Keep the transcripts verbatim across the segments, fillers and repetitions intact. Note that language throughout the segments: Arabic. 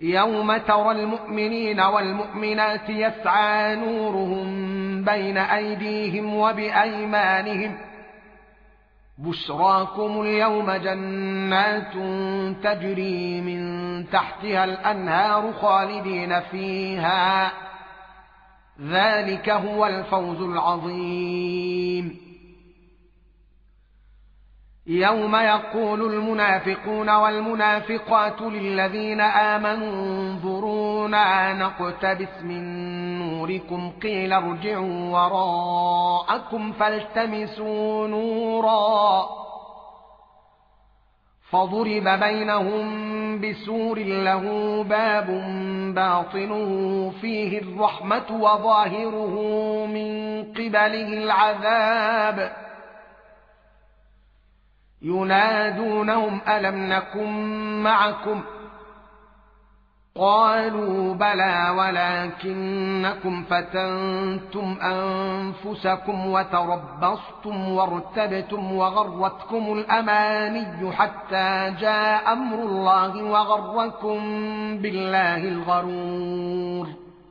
يوم ترى المؤمنين والمؤمنات يسعى نورهم بين أيديهم وبأيمانهم بشراكم اليوم جنات تجري من تحتها الأنهار خالدين فيها ذلك هو الفوز العظيم. يوم يقول المنافقون والمنافقات للذين آمنوا انظرونا نقتبس من نوركم قيل ارجعوا وراءكم فالتمسوا نورا فضرب بينهم بسور له باب باطنه فيه الرحمة وظاهره من قبله العذاب ينادونهم ألم نكن معكم قالوا بلى ولكنكم فتنتم أنفسكم وتربصتم وارتبتم وغرتكم الأماني حتى جاء أمر الله وغركم بالله الغرور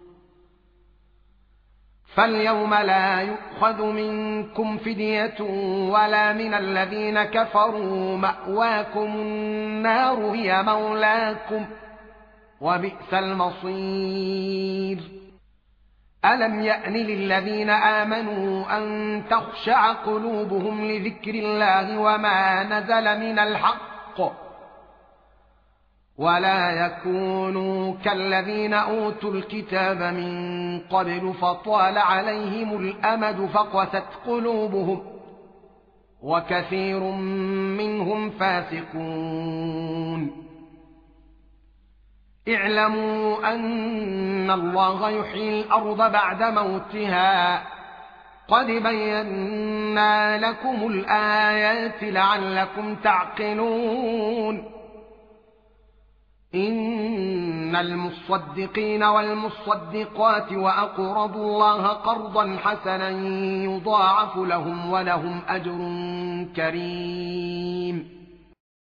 فاليوم لا يؤخذ منكم فدية ولا من الذين كفروا مأواكم النار هي مولاكم وبئس المصير. ألم يأن للذين آمنوا أن تخشع قلوبهم لذكر الله وما نزل من الحق ولا يكونوا كالذين أوتوا الكتاب من قبل فطال عليهم الأمد فقست قلوبهم وكثير منهم فاسقون. اعلموا أن الله يحيي الأرض بعد موتها قد بينا لكم الآيات لعلكم تعقلون. إن المصدقين والمصدقات وأقرضوا الله قرضا حسنا يضاعف لهم ولهم أجر كريم.